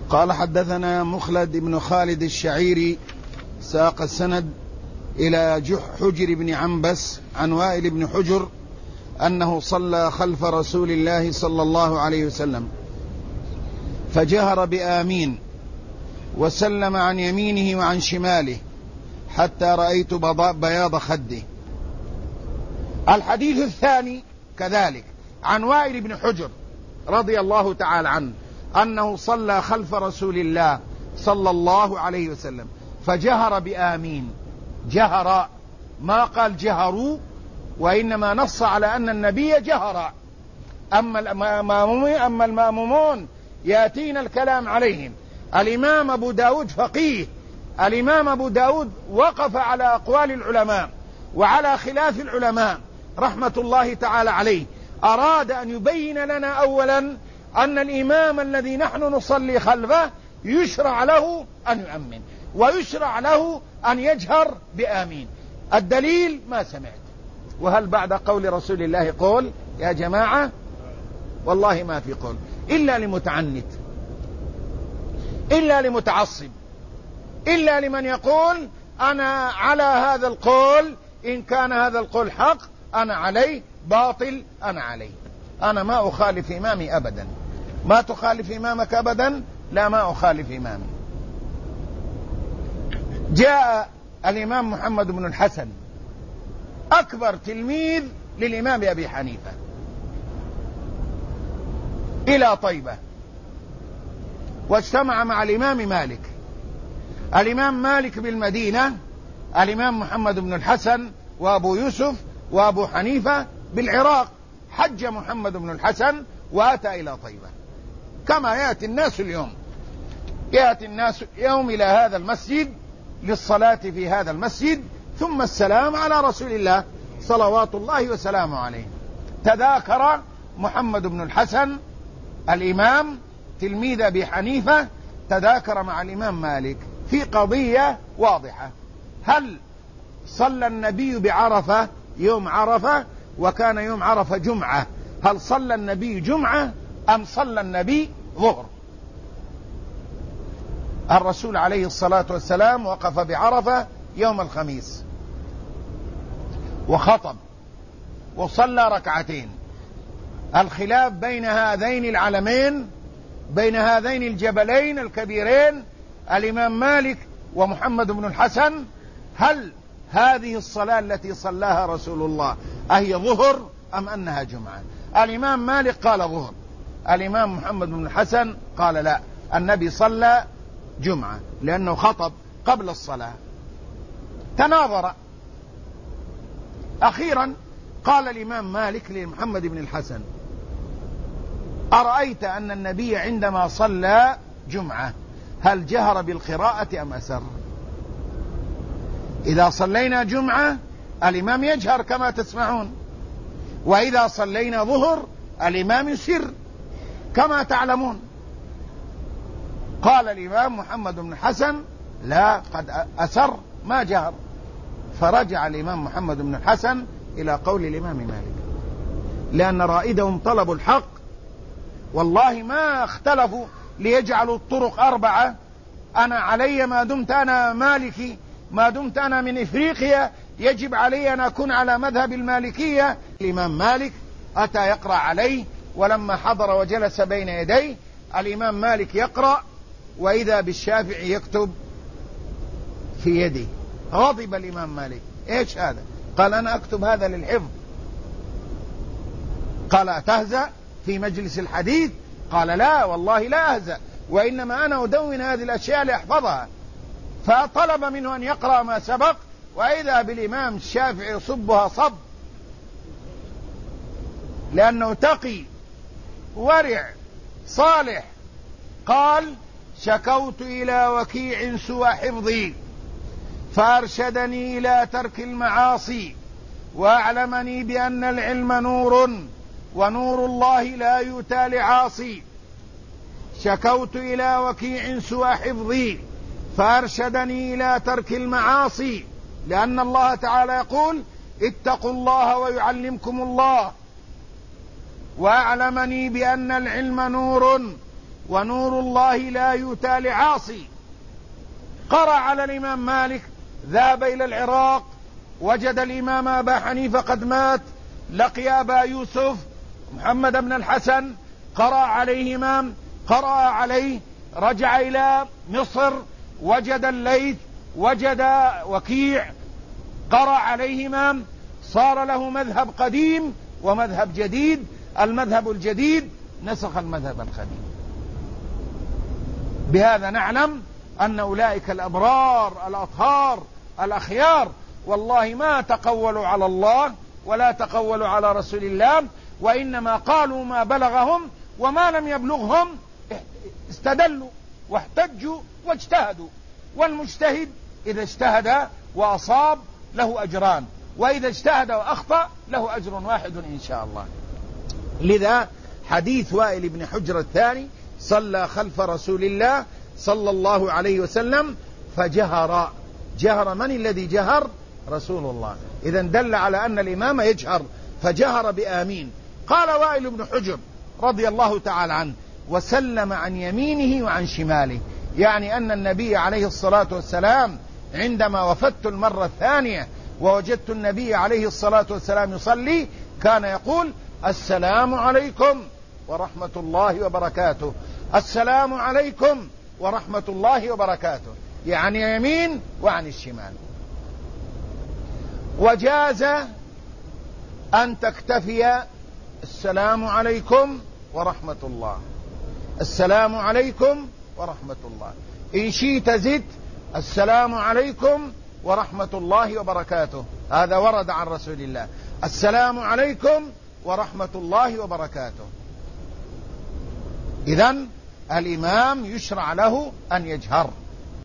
قال حدثنا مخلد بن خالد الشعيري ساق السند إلى حجر بن عنبس عن وائل بن حجر أنه صلى خلف رسول الله صلى الله عليه وسلم فجهر بآمين وسلم عن يمينه وعن شماله حتى رأيت بياض خده. الحديث الثاني كذلك عن وائل بن حجر رضي الله تعالى عنه أنه صلى خلف رسول الله صلى الله عليه وسلم فجهر بآمين. جهر، ما قال جهروا، وإنما نص على أن النبي جهر. أما المأمومون يأتينا الكلام عليهم. الإمام أبو داود فقيه، الإمام أبو داود وقف على أقوال العلماء وعلى خلاف العلماء رحمة الله تعالى عليه. أراد أن يبين لنا أولا أن الإمام الذي نحن نصلي خلفه يشرع له أن يؤمن ويشرع له أن يجهر بآمين. الدليل ما سمعت. وهل بعد قول رسول الله قول يا جماعة؟ والله ما في قول إلا لمتعنت، إلا لمتعصب، إلا لمن يقول أنا على هذا القول، إن كان هذا القول حق أنا عليه، باطل أنا عليه. أنا ما أخالف إمامي أبدا. ما تخالف إمامك أبدا؟ لا، ما أخالف إمامي. جاء الإمام محمد بن الحسن أكبر تلميذ للإمام أبي حنيفة إلى طيبة، واجتمع مع الإمام مالك. الإمام مالك بالمدينة، الإمام محمد بن الحسن وأبو يوسف وأبو حنيفة بالعراق. حج محمد بن الحسن وأتى إلى طيبة كما يأتي الناس اليوم. يأتي الناس اليوم إلى هذا المسجد للصلاة في هذا المسجد، ثم السلام على رسول الله صلوات الله وسلامه عليه. تذاكر محمد بن الحسن الإمام تلميذ أبي حنيفة، تذاكر مع الإمام مالك في قضية واضحة: هل صلى النبي بعرفة يوم عرفة وكان يوم عرفة جمعة؟ هل صلى النبي جمعة أم صلى النبي ظهر؟ الرسول عليه الصلاة والسلام وقف بعرفة يوم الخميس وخطب وصلى ركعتين. الخلاف بين هذين العلمين، بين هذين الجبلين الكبيرين، الإمام مالك ومحمد بن الحسن، هل هذه الصلاة التي صلاها رسول الله أهي ظهر أم أنها جمعة؟ الإمام مالك قال ظهر، الإمام محمد بن الحسن قال لا، النبي صلى جمعة لأنه خطب قبل الصلاة. تناظر. أخيرا قال الإمام مالك لمحمد بن الحسن: أرأيت أن النبي عندما صلى جمعة هل جهر بالقراءة أم أسر؟ إذا صلينا جمعة الإمام يجهر كما تسمعون، وإذا صلينا ظهر الإمام يسر كما تعلمون. قال الإمام محمد بن الحسن: لا، قد أسر ما جهر. فرجع الإمام محمد بن الحسن إلى قول الإمام مالك، لأن رائدهم طلبوا الحق. والله ما اختلفوا ليجعلوا الطرق 4. أنا علي ما دمت أنا مالكي، ما دمت أنا من إفريقيا يجب علي أن أكون على مذهب المالكية. الإمام مالك أتى يقرأ عليه، ولما حضر وجلس بين يديه الإمام مالك يقرأ وإذا بالشافعي يكتب في يده. غضب الإمام مالك: إيش هذا؟ قال: أنا أكتب هذا للحفظ. قال: أتهزأ في مجلس الحديث؟ قال: لا والله لا أهزأ، وإنما أنا أدون هذه الأشياء لأحفظها. فطلب منه أن يقرأ ما سبق، وإذا بالإمام الشافعي يصبها صب، لأنه تقي ورع صالح. قال: شكوت إلى وكيع سوء حفظي فأرشدني إلى ترك المعاصي وأعلمني بأن العلم نور ونور الله لا يؤتى لعاصي. شكوت إلى وكيع سوء حفظي فأرشدني إلى ترك المعاصي، لأن الله تعالى يقول: اتقوا الله ويعلمكم الله. وأعلمني بأن العلم نور ونور الله لا يؤتى لعاصي. قرأ على الإمام مالك، ذهب إلى العراق، وجد الإمام أبا حنيفة قد مات، لقي أبا يوسف محمد بن الحسن، قرأ عليه، رجع إلى مصر، وجد الليث، وجد وكيع، قرأ عليهما، صار له مذهب قديم ومذهب جديد. المذهب الجديد نسخ المذهب القديم. بهذا نعلم أن أولئك الأبرار الأطهار الأخيار والله ما تقولوا على الله ولا تقولوا على رسول الله، وإنما قالوا ما بلغهم، وما لم يبلغهم استدلوا واحتجوا واجتهدوا. والمجتهد إذا اجتهد وأصاب له أجران، وإذا اجتهد وأخطأ له أجر واحد إن شاء الله. لذا حديث وائل بن حجر الثاني صلى خلف رسول الله صلى الله عليه وسلم فجهر. جهر من الذي جهر؟ رسول الله. إذن دل على أن الإمام يجهر، فجهر بآمين. قال وائل بن حجر رضي الله تعالى عنه: وسلم عن يمينه وعن شماله، يعني أن النبي عليه الصلاة والسلام عندما وفدت المرة الثانية ووجدت النبي عليه الصلاة والسلام يصلي كان يقول: السلام عليكم ورحمة الله وبركاته، السلام عليكم ورحمة الله وبركاته، يعني يمين وعن الشمال. وجاز أن تكتفي السلام عليكم ورحمة الله، السلام عليكم ورحمة الله. إن شئت زد السلام عليكم ورحمة الله وبركاته، هذا ورد عن رسول الله، السلام عليكم ورحمة الله وبركاته. إذن الإمام يشرع له أن يجهر.